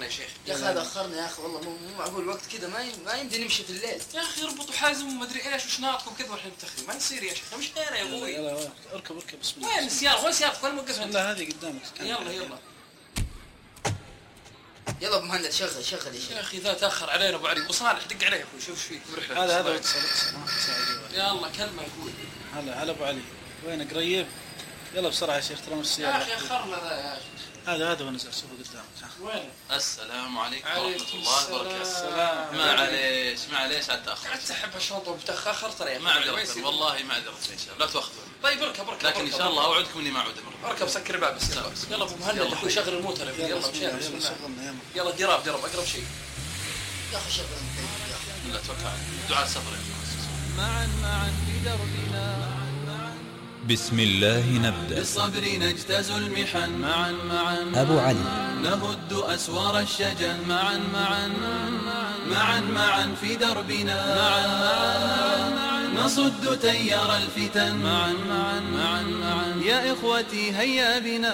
يا شيخ. يا أخي هذا أخرنا يا أخي والله مو معقول وقت كذا ما يمدي نمشي في الليل. يا أخي اربطوا حازم وما أدري إيش وش ناطكم كذا والحين تخري ما يصير يا شيخ. مش غيره يا أبوي. يلا اركب بسم الله. وين السيارة وين سيارتك وين موقفها؟ لا هذه قدامك. يلا أبو مهند شغل يا شيخ. يا أخي ذا تأخر علينا أبو علي. أبو صالح دق عليه أخوي شوف فيك برحلة. هذا يا الله كلمة يا أخوي. هلا أبو علي وين قريب؟ يلا بسرعة يا شيخ ترى مش السيارة. يا أخي أخرنا ذا يا أخي. هذا هو نزل شوفه قدامك. وين؟ السلام عليكم ورحمة الله وبركاته. السلام. معليش على التأخر. قاعد تسحب الشنطة وبتأخر ترى يا معذرة والله معذرة إن شاء الله لا تأخذون. طيب اركب لكن إن شاء الله أوعدكم إني ما أعود مرة. اركب سكر الباب بس. يلا أبو مهند أخوي شغل الموتر. يلا مشينا. يلا جراب أقرب شيء. يا أخي شغل لا توكل دعاء السفر. معا في دربنا. بسم الله نبدأ. بالصبر نجتاز المحن معا أبو علي. نهد أسوار الشجن معا في دربنا. نصد تيار الفتن معا يا إخوتي هيا بنا.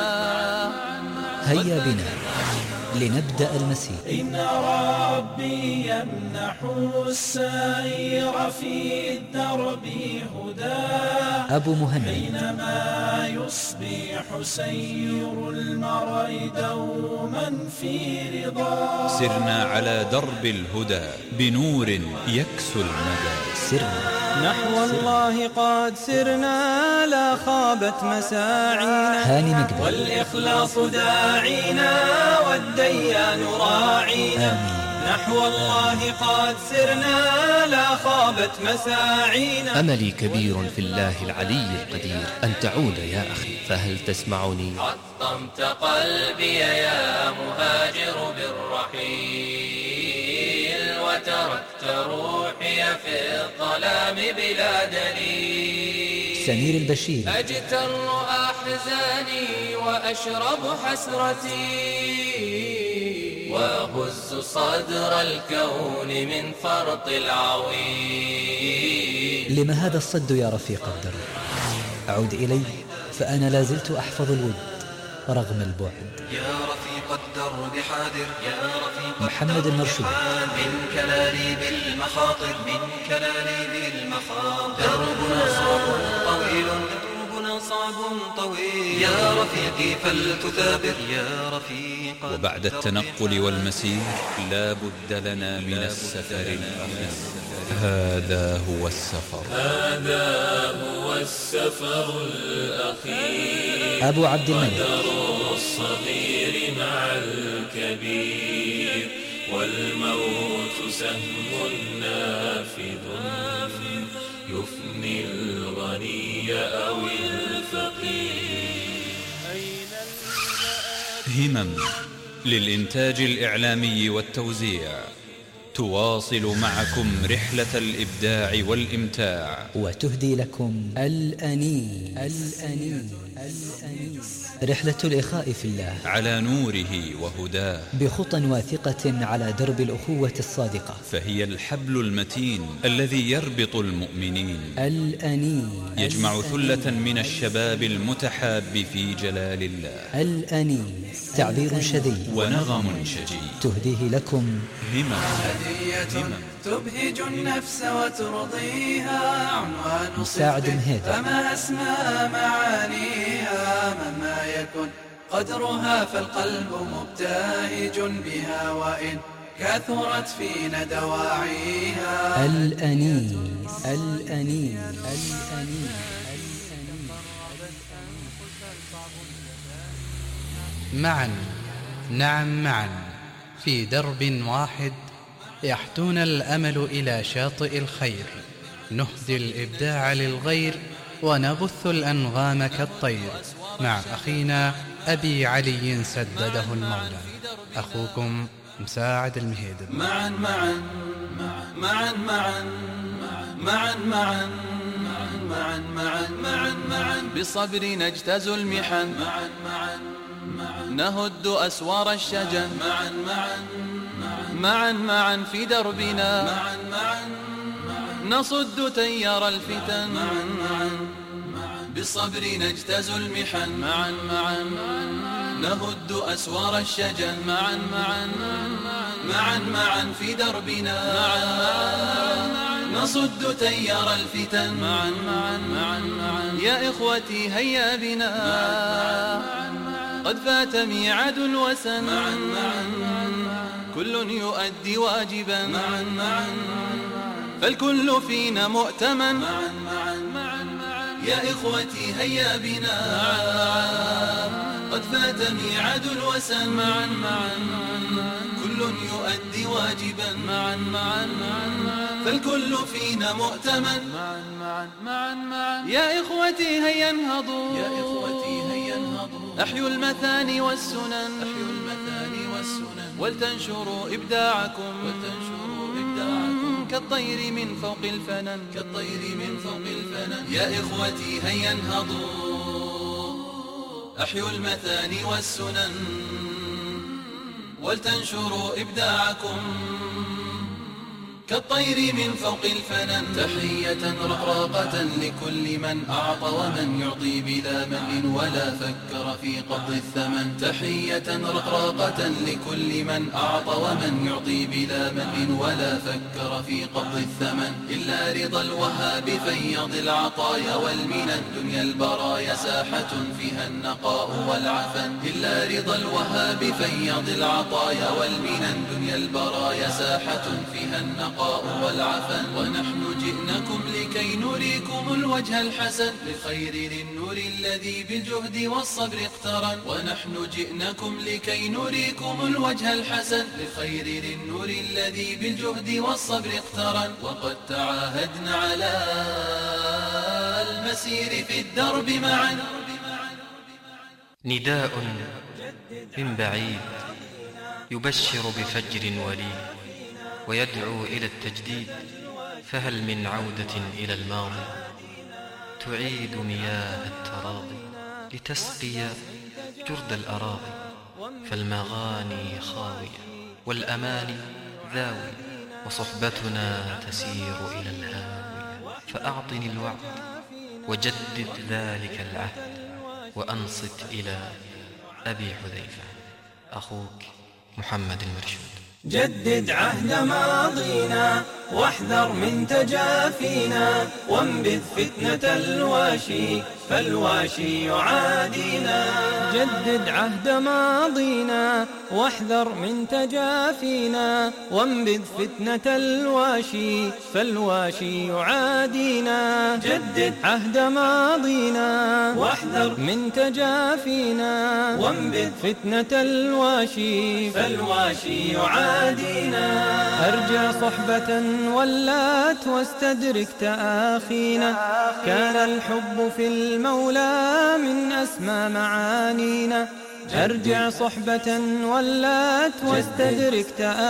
هيا بنا لنبدأ المسير. إن ربي يمنح السائر في الدرب هدى. أبو مهند. حينما يصبح سير المرء دوما في رضا. سرنا على درب الهدى بنور يكسو المدى. سرنا نحو الله قد سرنا لا خابت مساعينا. هاني مقبل. والإخلاص داعينا والديان راعينا. نحو الله قد سرنا لا خابت مساعينا. أملي كبير في الله العلي القدير أن تعود يا أخي فهل تسمعني؟ حطمت قلبي يا مهاجر بالرحيل وتركت روحي في الظلام بلا دليل. سمير البشير. أجتر أحزاني وأشرب حسرتي وأهز صدر الكون من فرط العويل. لما هذا الصد يا رفيق الدرب؟ أعود إلي فأنا لازلت أحفظ الود رغم البعد. يا رفيق الدرب حاذر يا رفيق محمد المرشود. من كلاليب المخاطر دربنا صعب طويل صعب طويل يا رفيقي فلتثابر يا رفيق. وبعد التنقل والمسير لا بد لنا من السفر. هذا هو السفر الأخير. أبو عبد الملك. قدر الصغير مع الكبير والموت سهم نافذ يفني الغني أو الفقير. همم للإنتاج الإعلامي والتوزيع تواصل معكم رحلة الإبداع والإمتاع وتهدي لكم الأنين رحلة الإخاء في الله على نوره وهداه بخطى واثقة على درب الأخوة الصادقة. فهي الحبل المتين الذي يربط المؤمنين. الأنين يجمع ثلة من الشباب المتحاب في جلال الله. الأنين تعبير شذي ونغم شجي تهديه لكم همم. هدية تبهج النفس وترضيها عنوان مساعد مهيدر. فما أسمى معانيها مهما يكن قدرها فالقلب مبتهج بها وإن كثرت فينا دواعيها. الأنين معا نعم معا في درب واحد يحتون الأمل إلى شاطئ الخير. نهدي الإبداع للغير ونبث الأنغام كالطير مع أخينا أبي علي سدده المولى. أخوكم مساعد المهيدر. معا بالصبر نجتاز المحن نهد أسوار الشجن معا في دربنا نصد تيار الفتن بالصبر نجتاز المحن نهد أسوار الشجن معا معا معا معا في دربنا معا نصد تيار الفتن معا معا معا معا يا إخوتي هيا بنا قد فات ميعاد الوسن معا معا كل يؤدي واجبا معا معا فالكل فينا مؤتمن معا معا معا يا إخوتي هيا بنا قد فات ميعاد الوسن معا معا كل يؤدي واجبا معا معا فالكل فينا مؤتمن معا معا معا معا يا إخوتي هيا انهضوا يا إخوتي هيا انهضوا أحيوا المثاني والسنن أحيوا المثاني والسنن ولتنشروا إبداعكم كالطير من فوق الفنن كالطير من فوق الفنن يا إخوتي هيا انهضوا أحيوا المثاني والسنن ولتنشروا إبداعكم كالطير من فوق الفنن تحية رقراقة لكل من أعطى ومن يعطي بلا من ولا فكر في قبض الثمن تحية رقراقة لكل من أعطى ومن يعطي بلا من ولا فكر في قبض الثمن إلا رضا الوهاب فيض العطايا والمنن دنيا البرايا ساحة فيها النقاء والعفن إلا رضا الوهاب فيض العطايا والمنن دنيا البرايا ساحة فيها النقاء والعفن ونحن جئناكم لكي نريكم الوجه الحسن للخير للنور الذي بالجهد والصبر اقترن ونحن جئناكم لكي نريكم الوجه الحسن للخير للنور الذي بالجهد والصبر اقترن وقد تعاهدنا على المسير في الدرب معا نداء من بعيد يبشر بفجر وليد ويدعو إلى التجديد فهل من عودة إلى الماضي تعيد مياه التراضي لتسقي جرد الأراضي فالمغاني خاوية والأماني ذاوية وصحبتنا تسير إلى الهاوية فأعطني الوعد وجدد ذلك العهد وأنصت إلى أبي حذيفة أخوك محمد المرشود جدد عهد ماضينا واحذر من تجافينا وانبذ فتنة الواشي فالواشي يعادينا جدد عهد ماضينا واحذر من تجافينا وانبذ فتنة الواشي فالواشي يعادينا جدد عهد ماضينا واحذر من تجافينا وانبذ فتنة الواشي فالواشي يعادينا أرجع صحبة ولات واستدرك تآخينا كان الحب في المولى من أسمى معانينا أرجع صحبة ولات واستدرك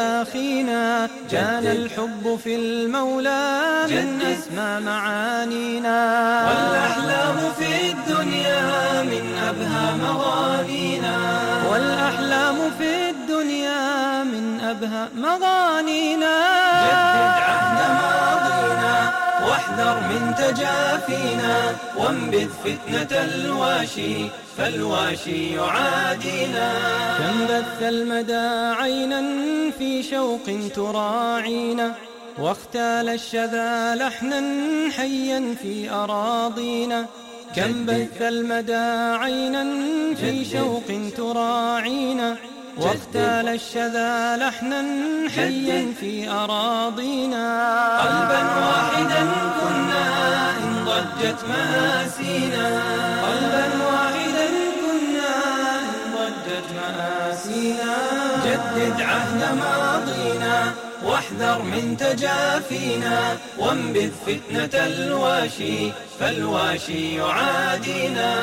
تآخينا كان الحب في المولى من أسمى معانينا والأحلام في الدنيا من أبهى مغانينا والأحلام في الدنيا من أبهى مغانينا جدد عهد ماضينا واحذر من تجافينا وانبذ فتنة الواشي فالواشي يعادينا كم بث المدى عينا في شوق تراعينا واختال الشذا لحنا حيا في أراضينا كم بث المدى عينا في شوق تراعينا واختال الشذا لحنا حيا في أراضينا قلبا واحدا كنا إن ضجت مآسينا قلبا واحدا كنا إن ضجت مآسينا جدد عهد ماضينا واحذر من تجافينا وانبذ فتنة الواشي فالواشي يعادينا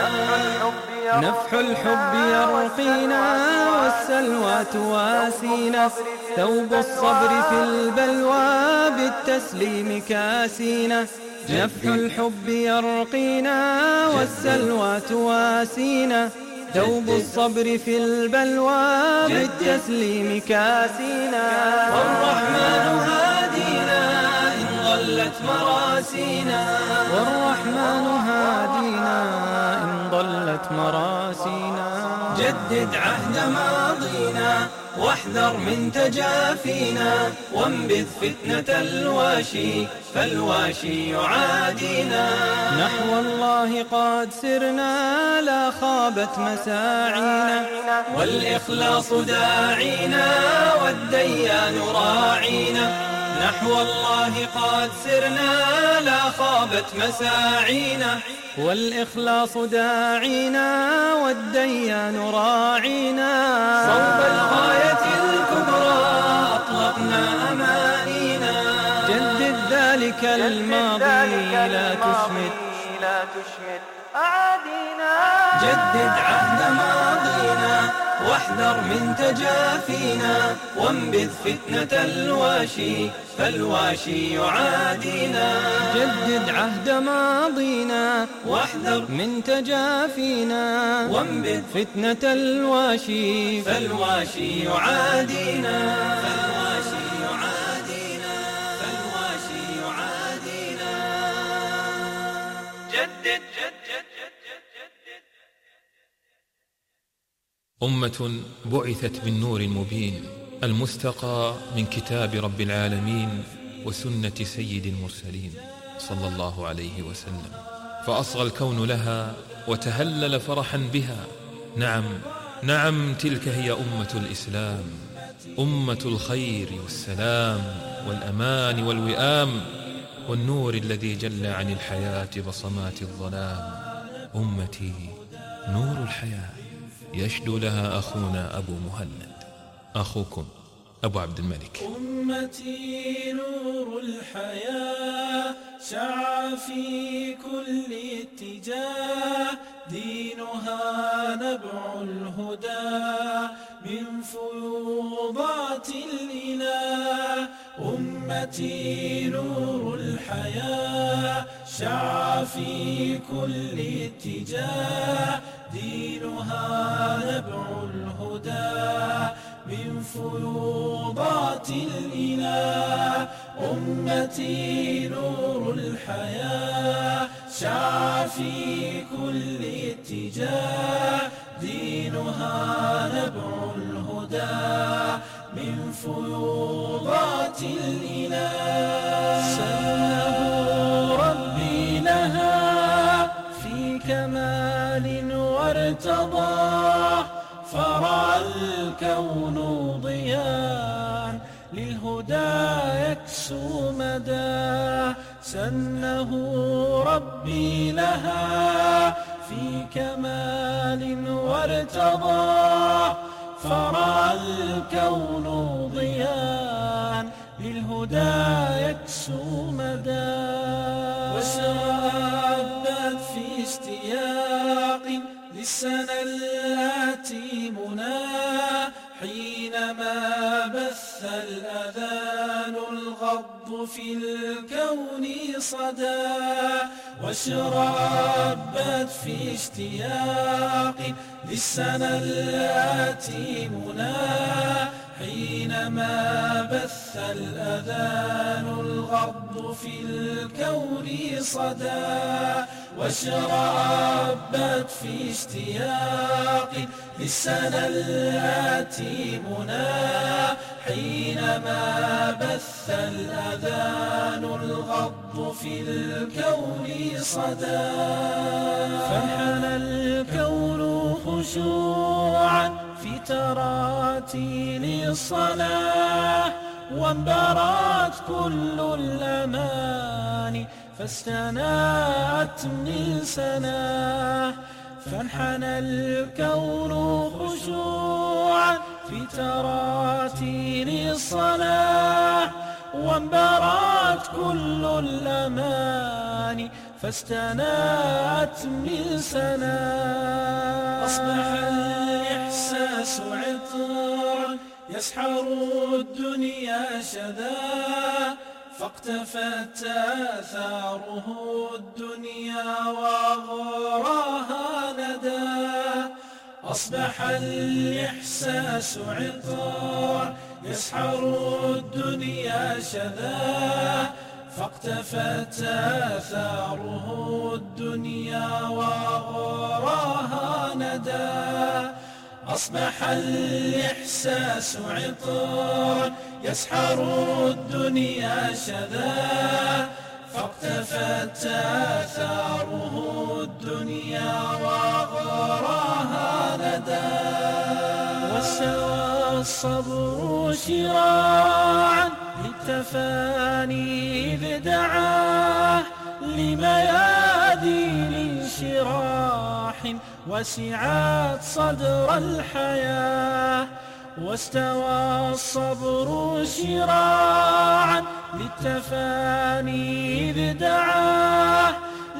نفح الحب يرقينا والسلوى تواسينا ثوب الصبر في البلوى بالتسليم كاسينا نفح الحب يرقينا والسلوى تواسينا ثوب الصبر في البلوى بالتسليم كاسينا والرحمن هادينا إن ضلت مراسينا والرحمن هادينا إن ضلت مراسينا جدد عهد ماضينا واحذر من تجافينا وانبذ فتنة الواشي فالواشي يعادينا. نحو الله قد سرنا لا خابت مساعينا والإخلاص داعينا والديان راعينا. نحو الله قد سرنا لا خابت مساعينا والإخلاص داعينا والديان راعينا. صوب الغاية الكبرى أطلقنا أمانينا جدد ذلك الماضي لا تشمت أعادينا. جدد عهد ماضينا واحذر من تجافينا وانبذ فتنة الواشي فالواشي يعادينا. جدد عهد ماضينا واحذر من تجافينا وانبذ فتنة الواشي فالواشي يعادينا. فالواشي يعادينا فالواشي يعادينا. جدد أمة بعثت بالنور المبين المستقى من كتاب رب العالمين وسنة سيد المرسلين صلى الله عليه وسلم، فأصغى الكون لها وتهلل فرحا بها. نعم نعم، تلك هي أمة الإسلام، أمة الخير والسلام والأمان والوئام والنور الذي جل عن الحياة بصمات الظلام. أمتي نور الحياة، يشدو لها أخونا أبو مهند. أخوكم أبو عبد الملك. أمتي نور الحياة شع في كل اتجاه، دينها نبع الهدى من فيوضات الإله. أمتي نور الحياة شع في كل اتجاه، دينها نبع الهدى من فيوضات الإله. أمتي نور الحياة شع في كل اتجاه، دينها نبع الهدى من فيوضات الإله. سنه ربي لها في كمال وارتضاه، فرأى الكون ضياء للهدى يكسو مداه. سنه ربي لها في كمال وارتضاه، فرأى الكون ضياء للهدى يكسو مداه. وشابت في اشتياق للسنة التي مناه، حينما بث الأذان الغض في الكون صدى. واشربت في اشتياق للسنة التي مناه، حينما بث الأذان الغض في الكون صدى. واشربت في اشتياق للسنة التي مناه، حينما بث الأذان الغض في الكون صدى. فانحنى الكون خشوعا في تراتيل الصلاة، وانبرت كل الأمان فاستناءت من سناه. فانحنى الكون خشوعا في تراتيل الصلاة، وانبرت كل الأمان فاستناءت من سناه. أصبح الإحساس عطرا يسحر الدنيا شذا، فاقتفت آثاره الدنيا وغراها ندى. أصبح الإحساس عطرا يسحر الدنيا شذا، فاقتفت آثاره الدنيا وغراها ندى. أصبح الإحساس عطرا يسحر الدنيا شذا، فاقتفت آثاره الدنيا وغراها ندى. واستوى الصبر شراعا للتفاني إذ دعاه لميادين انشراح وسعت صدر الحياة. واستوى الصبر شراعا للتفاني إذ دعاه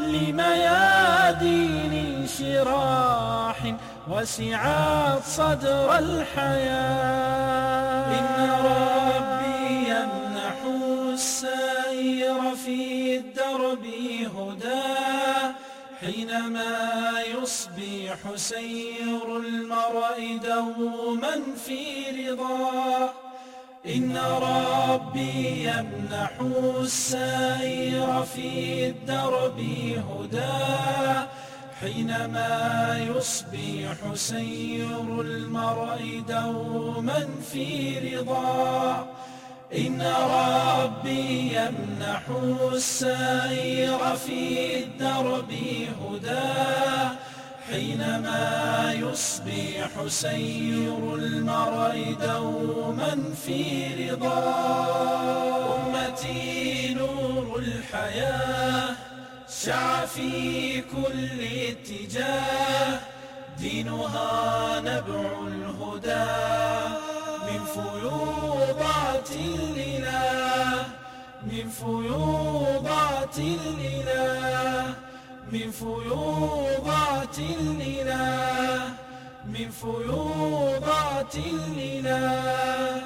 لميادين انشراح وسعت صدر الحياة. إن ربي يمنح السائر في الدرب هداه حينما يصبح سير المرء دوما في رضاه. إن ربي يمنح السائر في الدرب هداه حينما يصبح سير المرء دوما في رضاه. إن ربي يمنح السائر في الدرب هداه حينما يصبح سير المرء دوما في رضاه. أمتي نور الحياة شع في كل اتجاه، دينها نبع الهدى من فيوضات الإله، من فيوضات الإله، من فيوضات الإله، من فيوضات الإله.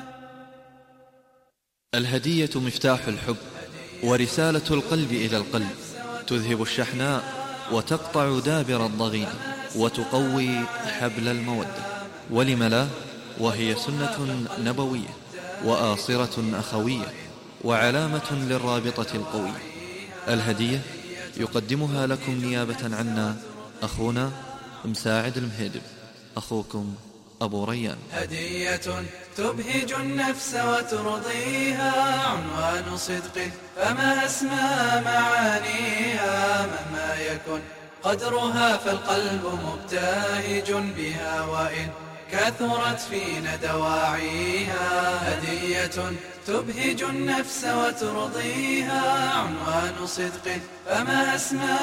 الهدية مفتاح الحب ورسالة القلب إلى القلب، تذهب الشحناء وتقطع دابر الضغين وتقوي حبل المودة. ولم لا؟ وهي سنة نبوية وآصرة أخوية وعلامة للرابطة القوية. الهدية يقدمها لكم نيابة عنا أخونا مساعد المهيدب، أخوكم أبو ريان. هدية تبهج النفس وترضيها، عنوان صدق فما أسمى معانيها. مهما يكن قدرها فالقلب مبتهج بها، وإن كثرت فينا دواعيها. هدية تبهج النفس وترضيها، عنوان صدق فما أسمى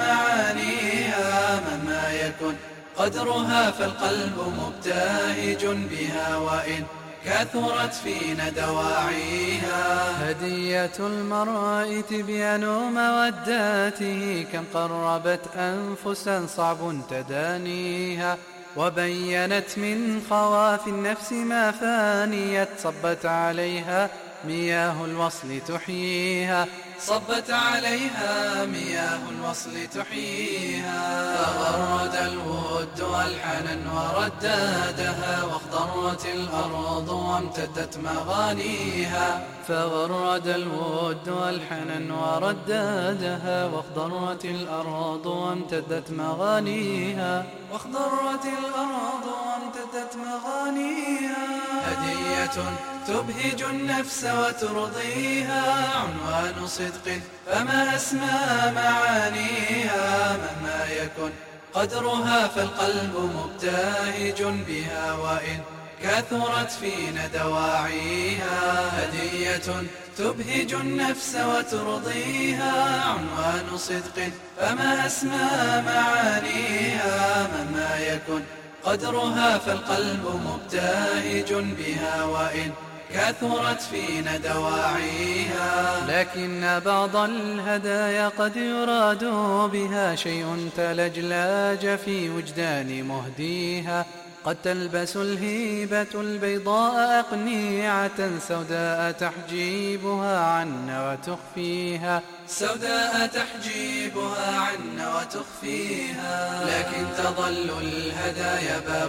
معانيها. مهما يكن قدرها فالقلب مبتهج بها، وإن كثرت فينا دواعيها. هدية المرء تبيان موداته، كم قربت أنفسا صعب تدانيها. وبينت من خواف النفس ما فانيت، صبت عليها مياه الوصل تحييها، صبت عليها مياه الوصل تحييها. فغرد الود والحنن وردادها، واخضرت الأرض وامتدت مغانيها. فغرد الود والحنن وردادها، واخضرت الأرض وامتدت مغانيها، واخضرت الأرض وامتدت مغانيها. هدية تبهج النفس وترضيها، عنوان صدق فما أسمى معانيها. مهما يكن قدرها فالقلب مبتهج بها، وإن كثرت فينا دواعيها. هدية تبهج النفس وترضيها، عنوان صدق فما أسمى معانيها. مهما يكن قدرها فالقلب مبتهج بها، وإن كثرت فينا دواعيها. لكن بعض الهدايا قد يراد بها شيء تلجلاج في وجدان مهديها. قد تلبس الهيبة البيضاء أقنعة سوداء تحجيبها عنا وتخفيها، سوداء تحجيبها عنا وتخفيها. لكن تظل الهدايا باب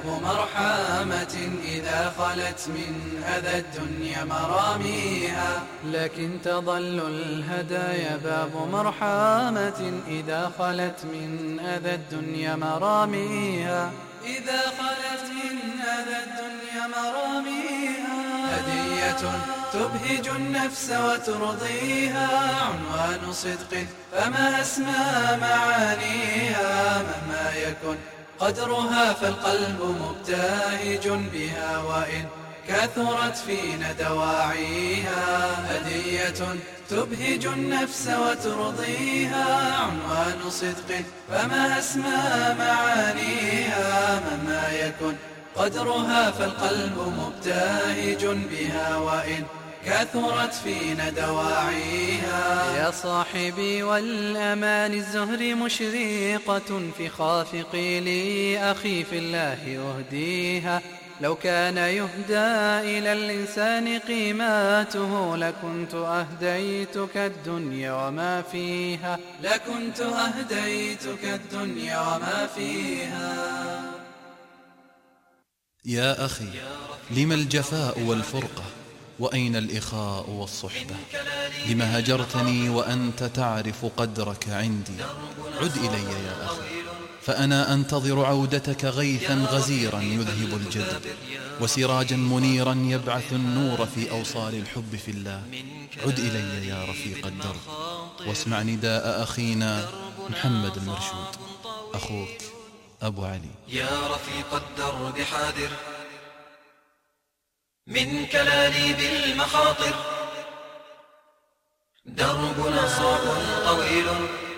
مرحمة إذا خلت من أذى الدنيا مراميها. لكن تظل الهدايا باب مرحمة إذا خلت من أذى الدنيا مراميها، إذا خلت من لدى الدنيا مراميها. هدية تبهج النفس وترضيها، عنوان صدق فما أسمى معانيها. مهما يكن قدرها فالقلب مبتهج بها، وإن كثرت فينا دواعيها. هدية تبهج النفس وترضيها، عنوان صدق فما أسمى معانيها. مهما يكن قدرها فالقلب مبتهج بها، وإن كثرت فينا دواعيها. يا صاحبي والأمان الزهر مشرقة في خافقي لي أخي في الله أهديها. لو كان يهدى إلى الإنسان قيماته لكنت أهديتك الدنيا وما فيها. لكنت أهديتك الدنيا وما فيها. يا أخي، لم الجفاء والفرقة؟ وأين الإخاء والصحبة؟ لم هجرتني وأنت تعرف قدرك عندي؟ عد إلي يا أخي، فأنا أنتظر عودتك غيثا غزيرا يذهب الجدب، وسراجا منيرا يبعث النور في أوصال الحب في الله. عد إلي يا رفيق الدرب، واسمع نداء أخينا محمد المرشود، أخوك أبو علي. يا رفيق الدرب حاذر من كلاليب المخاطر، دربنا صعب طويل.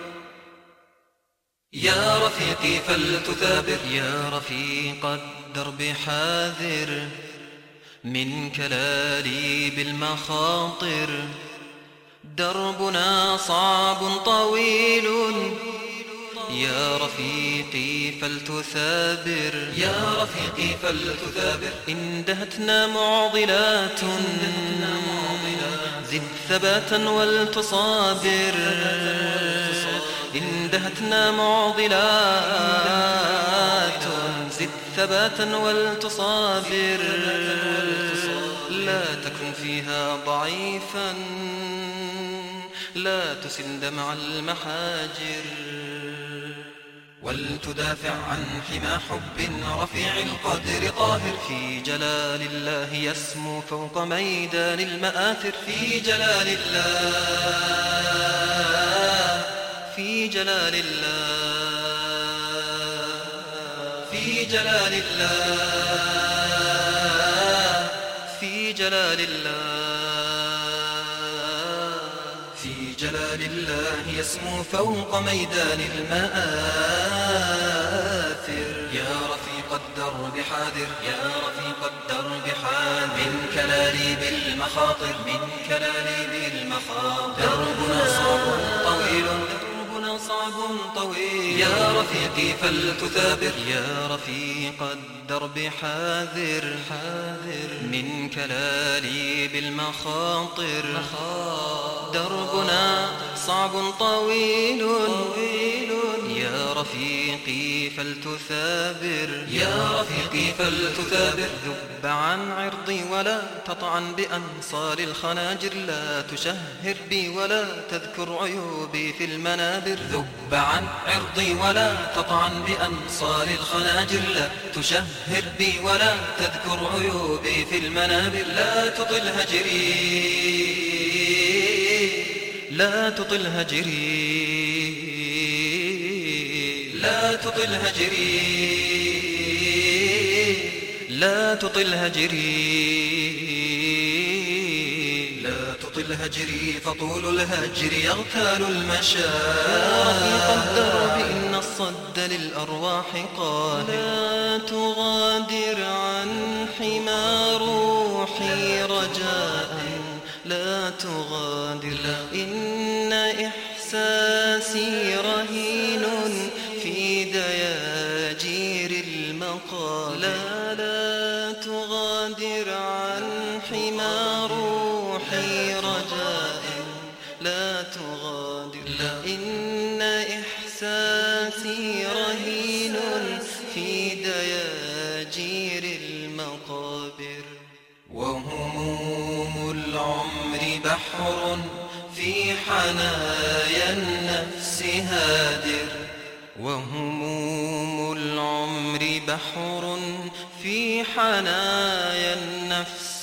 يا رفيقي فلتثابر، يا رفيق الدرب حاذر من كلاليب المخاطر، دربنا صعب طويل. يا رفيقي فلتثابر، يا رفيقي فلتثابر. اندهتنا معضلات زد ثباتا ولتصابر، اندهتنا معضلات زد ثباتا ولتصابر. لا تكن فيها ضعيفا، لا تسل دمع المحاجر، ولتدافع عن حمى حب رفيع القدر طاهر. في جلال الله يسمو فوق ميدان المآثر، في جلال الله، في جلال الله، في جلال الله، في جلال الله، في جلال الله يسمو فوق ميدان المآثر. يا رفيق الدرب حاذر، يا رفيق الدرب حاذر من كلاليب المخاطر، من كلاليب المخاطر. دربنا صعب طويل، دربنا صعب طويل. يا رفيقي فلتثابر، يا رفيق الدرب حاذر من كلاليب المخاطر، دربنا صعب طويل. يا رفيقي فلتثابر، يا رفيقي فلتثابر. ذب عن عرضي ولا تطعن بأنصار الخناجر، لا تشهر بي ولا تذكر عيوبي في المنابر. ذب عن عرضي ولا تطعن بأنصار الخناجر، لا تشهر بي ولا تذكر عيوبي في المنابر. لا تطل هجري، لا تطل هجري، لا تطل هجري، لا تطل هجري، لا تطل هجري، فطول الهجر يغتال المشاعر. يا رفيق الدرب إن الصد للأرواح قال، لا تغادر عن حمى روحي رجاء، لا تغادر، إن إحساسي رهين في دياجير المقال. لا تغادر عن حمى روحي رجاء، لا تغادر، إن إحساسي رهين في دياجير المقابر. وهموم العمر بحر في حنايا النفس هادر، وهموم العمر بحر في حنايا النفس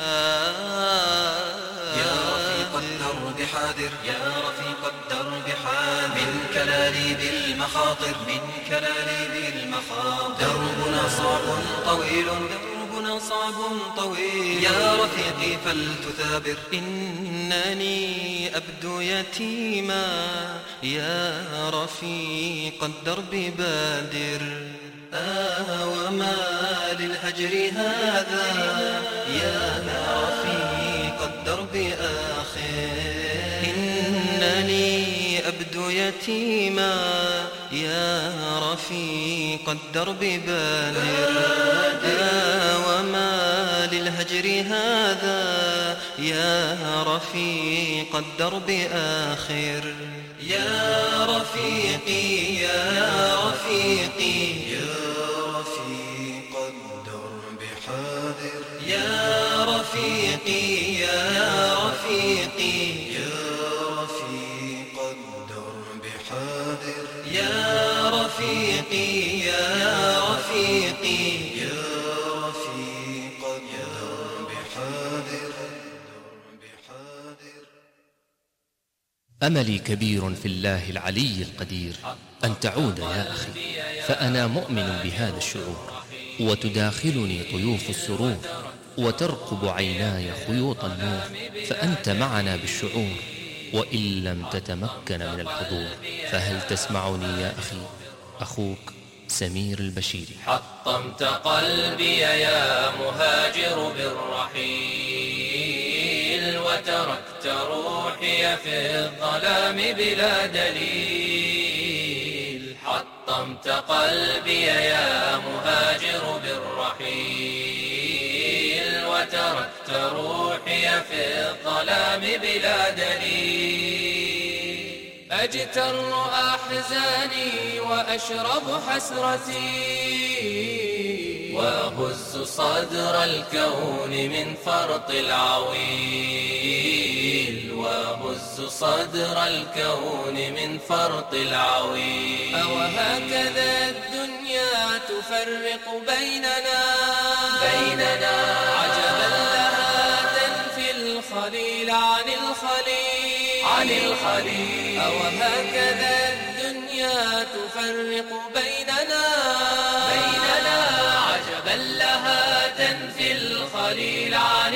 هادر. يا رفيق الدرب حاذر، يا رفيق الدرب حاذر من كلاليب المخاطر، من كلاليب المخاطر. دربنا صعب طويل، دربنا صعب طويل. يا رفيقي فلتثابر. إنني أبدو يتيما يا رفيق الدرب بادر. وما للهجر هذا يا رفيق الدرب آخر. إنني أبدو يتيما يا رفيق الدرب بادر. وما للهجر هذا يا رفيق الدرب آخر. يا رفيقي يا رفيقي يا رفيق الدرب حاذر. يا رفيقي يا رفيقي يا رفيق الدرب حاذر. يا رفيقي يا رفيقي يا رفيق الدرب حاذر. أملي كبير في الله العلي القدير أن تعود يا أخي، فأنا مؤمن بهذا الشعور، وتداخلني طيوف السرور، وترقب عيناي خيوط النور، فأنت معنا بالشعور، وإن لم تتمكن من الحضور، فهل تسمعني يا أخي؟ أخوك سمير البشيري. حطمت قلبي يا مهاجر بالرحيل، وتركت روحي في الظلام بلا دليل. حطمت قلبي يا مهاجر بالرحيل، وتركت روحي في الظلام بلا دليل. أجتر أحزاني وأشرب حسرتي، وأهز صدر الكون من فرط العويل، وأهز صدر الكون من فرط العويل. أوهكذا الدنيا تفرق بيننا عجبا لها تنفي الخليل عن الخليل. أوهكذا الدنيا تفرق بيننا عجبا لها تنفي الخليل عن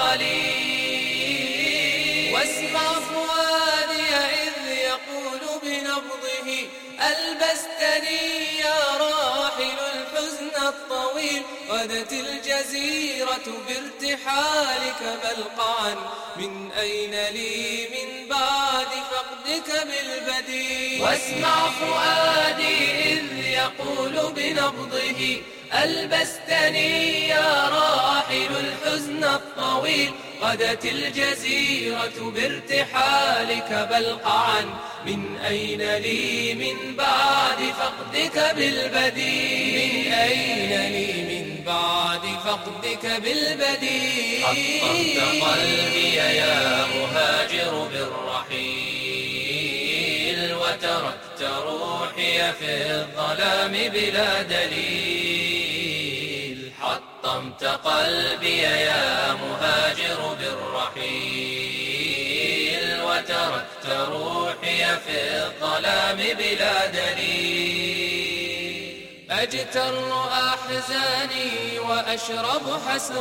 الخليل. واسمع فؤادي إذ يقول بنبضه ألبستني يا راحل الحزن الطويل. غدت الجزيرة بارتحالك بلقعا، من أين لي من بعد فقدك بالبديل. واسمع فؤادي إذ يقول بنبضه ألبستني يا راحل الحزن الطويل. غدت الجزيرة بارتحالك بلقعا، من أين لي من بعد فقدك بالبديل. من أين لي من بعد فقدك بالبديل. حطمت قلبي يا مهاجر بالرحيل، وتركت روحي في الظلام بلا دليل. حطمت قلبي يا مهاجر بالرحيل، وتركت روحي في الظلام بلا دليل. أجتر أحزاني وأشرب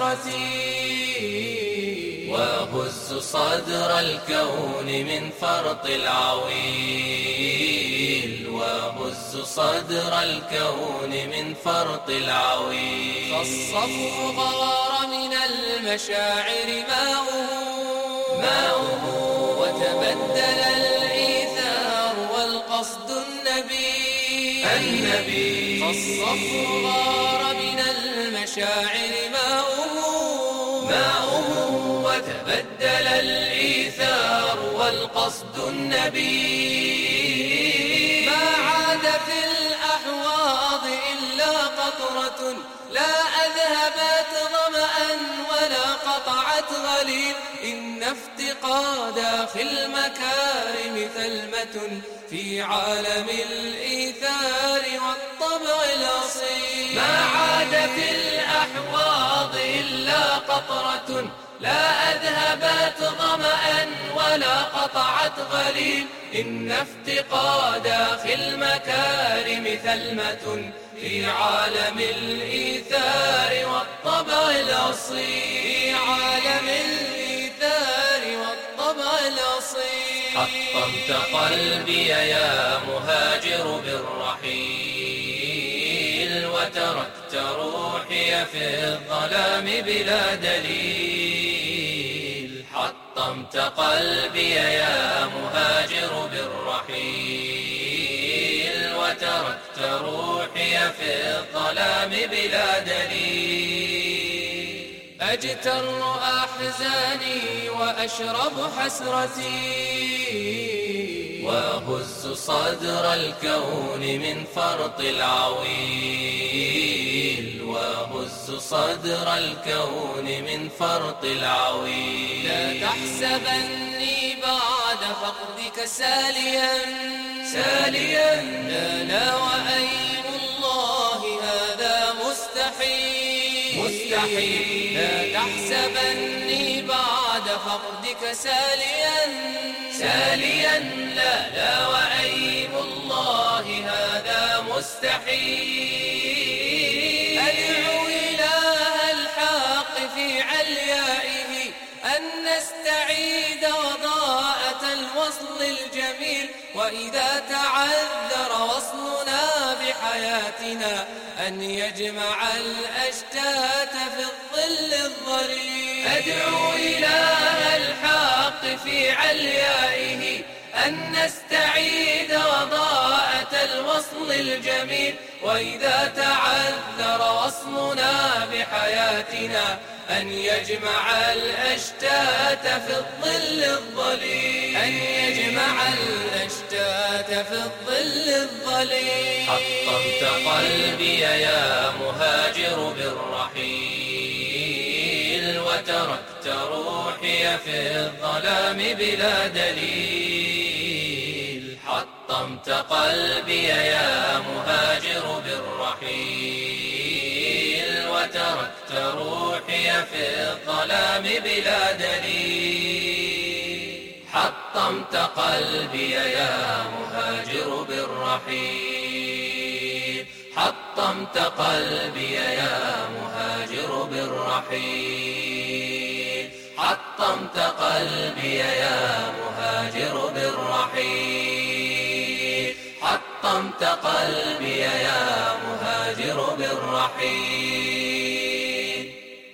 حسرتي، وأهز صدر الكون من فرط العويل، وأهز صدر الكون من فرط العويل. فالصف غار من المشاعر ماؤه، وتبدل الإيثار والقصد النبي. فالصف غار من المشاعر ماؤه، وتبدل الإيثار والقصد النبي. ما عاد في الأحواض إلا قطرة، لا أذهبت ظمأ ولا قطعت قطعت غليل إن افتقاد أخي المكارم ثلمة في عالم الإيثار والطبع الأصيل. ما عاد في الأحواض إلا قطرة لا أذهبت ظمأ ولا قطعت غليل إن افتقاد أخي المكارم ثلمة في عالم الإيثار والطبع الأصيل. في عالم الإيثار والطبع الأصيل. حطمت قلبي يا مهاجر بالرحيل وتركت روحي في الظلام بلا دليل. حطمت قلبي يا مهاجر بالرحيل وتركت روحي في الظلام بلا دليل. أجتر أحزاني وأشرب حسرتي وأهز صدر الكون من فرط العويل. وأهز صدر الكون من فرط العويل. لا تحسبني بعد فقدك ساليا لا وأيم الله هذا مستحيل. لا تحسبني بعد فقدك ساليا لا وأيم الله هذا مستحيل. أدعو إله الحق في عليائه أن نستعيد وضاءة الوصل الجميل. وإذا تعذر وصلنا بحياتنا أن يجمع الأشتات في الظل الظليل. أدعو إله الحق في عليائه أن نستعيد وضاءة الوصل الجميل. وإذا تعذر وصلنا بحياتنا أن يجمع الأشتات في الظل الظليل. أن يجمع الأشتات في الظل الظليل. حطمت قلبي يا مهاجر بالرحيل وتركت روحي في الظلام بلا دليل. حطمت قلبي يا مهاجر بالرحيل وتركت روحي في الظلام بلا دليل. حطمت قلبي يا مهاجر بالرحيل. حطمت قلبي يا مهاجر بالرحيل. حطمت قلبي يا مهاجر بالرحيل. حطمت قلبي يا مهاجر بالرحيل.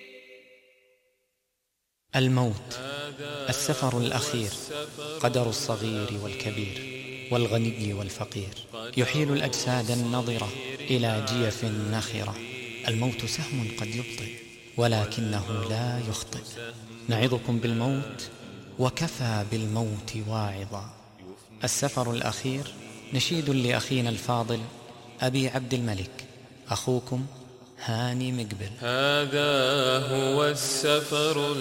الموت السفر الأخير قدر الصغير والكبير والغني والفقير. يحيل الأجساد النضرة إلى جيف نخرة. الموت سهم قد يبطئ ولكنه لا يخطئ. نعظكم بالموت وكفى بالموت واعظا. السفر الأخير نشيد لأخينا الفاضل أبي عبد الملك أخوكم هاني مقبل. هذا هو السفر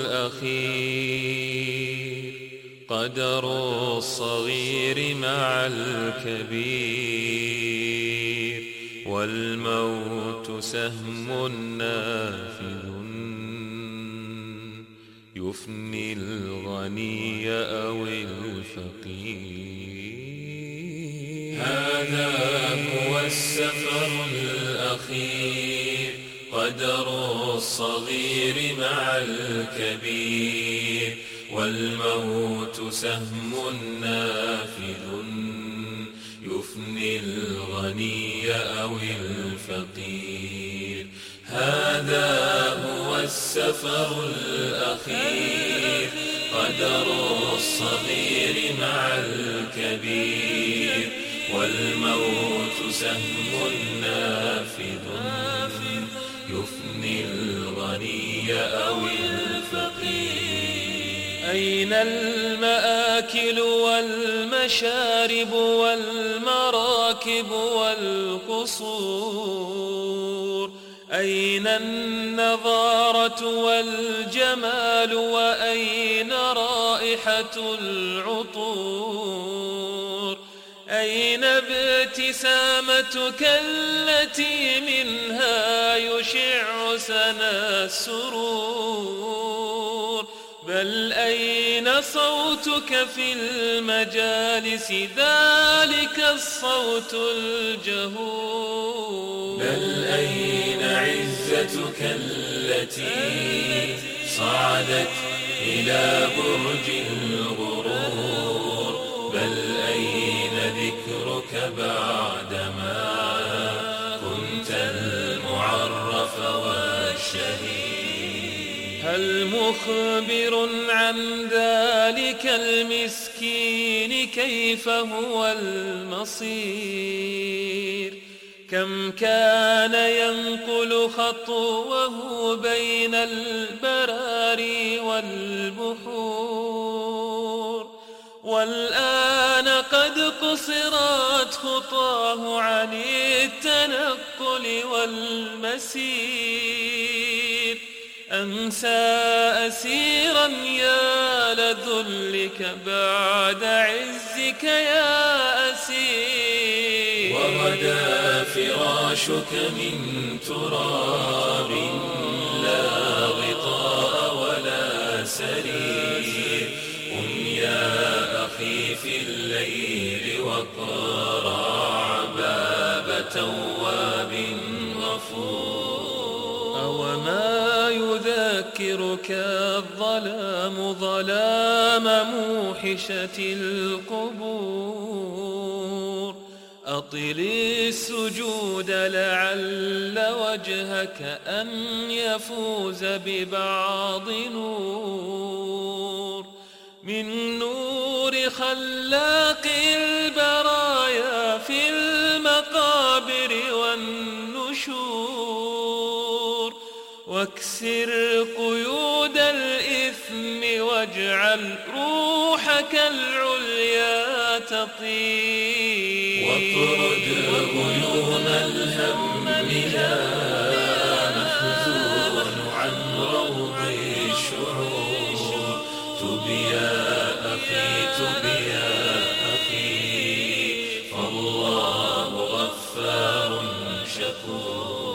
الأخير قدر الصغير مع الكبير. والموت سهم نافذ يفني الغني أو الفقير. هذا هو السفر الأخير قدر الصغير مع الكبير. والموت سهم نافذ يفني الغني أو الفقير. هذا هو السفر الأخير قدر الصغير مع الكبير. والموت سهم نافذ يفني الغني أو الفقير. أين المآكل والمشارب والمراكب والقصور؟ أين النضارة والجمال وأين رائحة العطور أين ابتسامتك التي منها يشع سنا السرور بل أين صوتك في المجالس ذلك الصوت الجهور بل أين عزتك التي صعدت إلى برج الغرور بل أين ذكرك بعدما كنت المعرف والشهيد هل مخبر عن ذلك المسكين كيف هو المصير كم كان ينقل خطوه بين البراري والبحور والآن قد قصرت خطاه عن التنقل والمسير أنسى أسيرا يا لذلك بعد عزك يا أسير وغدا فراشك من تراب لا غطاء ولا سرير يا أخي في الليل واقرع باب تواب غفور أوما يذكرك الظلام ظلام موحشة القبور أطل السجود لعل وجهك أن يفوز ببعض نور من نور خلاق البرايا في المقابر والنشور واكسر قيود الإثم واجعل روحك العليا تطير واطرد غيوم الهم لا نحزن عن روض الشعور تب يا أخي تب يا أخي فالله غفار شكور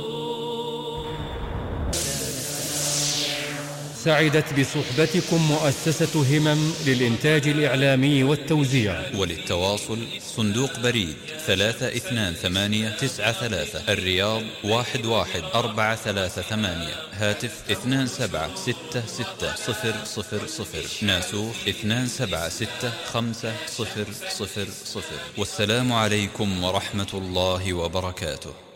سعدت بصحبتكم مؤسسة همم للإنتاج الإعلامي والتوزيع. وللتواصل صندوق بريد 32893 الرياض 11438 هاتف 27660000 ناسوخ 276500. والسلام عليكم ورحمة الله وبركاته.